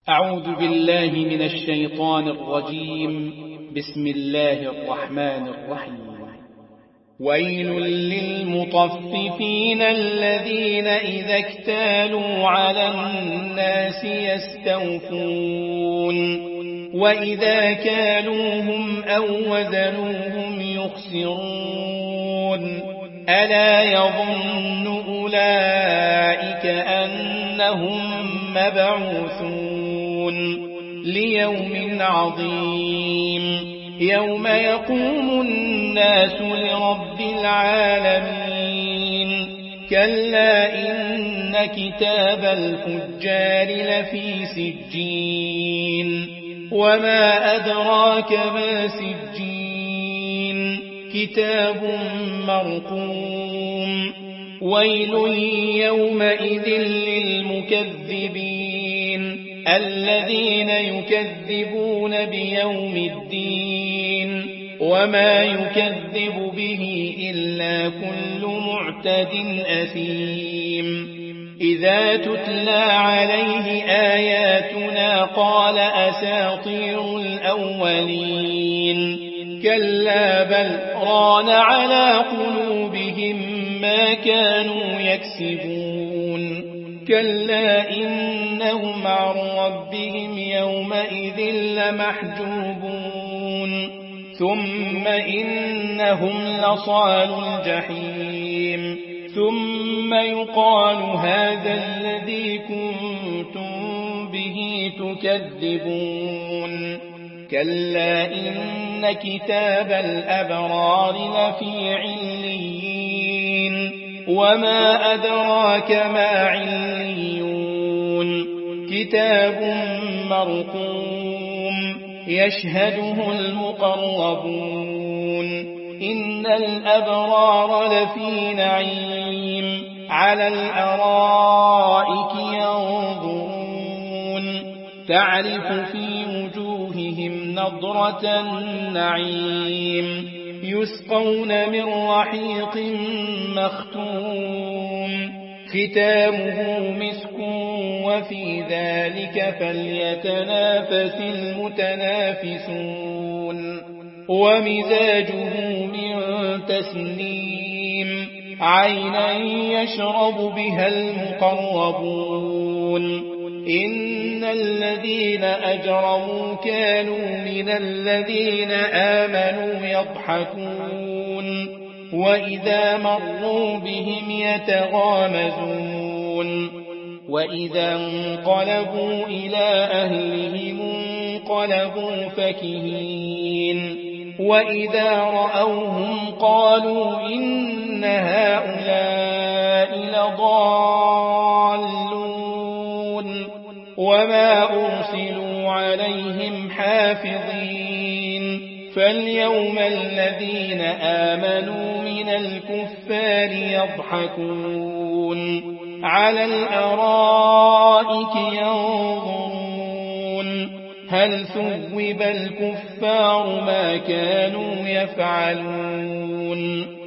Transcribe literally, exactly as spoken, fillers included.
أعوذ بالله من الشيطان الرجيم. بسم الله الرحمن الرحيم. ويل للمطففين الذين إذا اكتالوا على الناس يستوفون وإذا كالوهم أو وزنوهم يخسرون ألا يظن أولئك أنهم مبعوثون ليوم عظيم يوم يقوم الناس لرب العالمين كلا إن كتاب الفجار لفي سجين وما أدراك ما سجين كتاب مرقوم ويل يومئذ للمكذبين الذين يكذبون بيوم الدين وما يكذب به إلا كل معتد أثيم إذا تتلى عليه آياتنا قال أساطير الأولين كلا بل ران على قلوبهم ما كانوا يكسبون كلا إنهم عن ربهم يومئذ لمحجوبون ثم إنهم لصال الجحيم ثم يقال هذا الذي كنتم به تكذبون كلا إن كتاب الأبرار لفي عليين وما أدراك ما عليون كتاب مرقوم يشهده المقربون إن الأبرار لفي نعيم على الأرائك ينظرون تعرف في وجوههم نضرة النعيم يسقون من رحيق مختوم ختامه مسك وفي ذلك فليتنافس المتنافسون ومزاجه من تسنيم عينا يشرب بها المقربون إن الذين أجرموا كانوا من الذين آمنوا يضحكون وإذا مروا بهم يتغامزون وإذا انقلبوا إلى أهلهم انقلبوا فكهين وإذا رأوهم قالوا إن هؤلاء لضالون وما أرسلوا عليهم حافظين فاليوم الذين آمنوا من الكفار يضحكون على الأرائك ينظرون هل ثوب الكفار ما كانوا يفعلون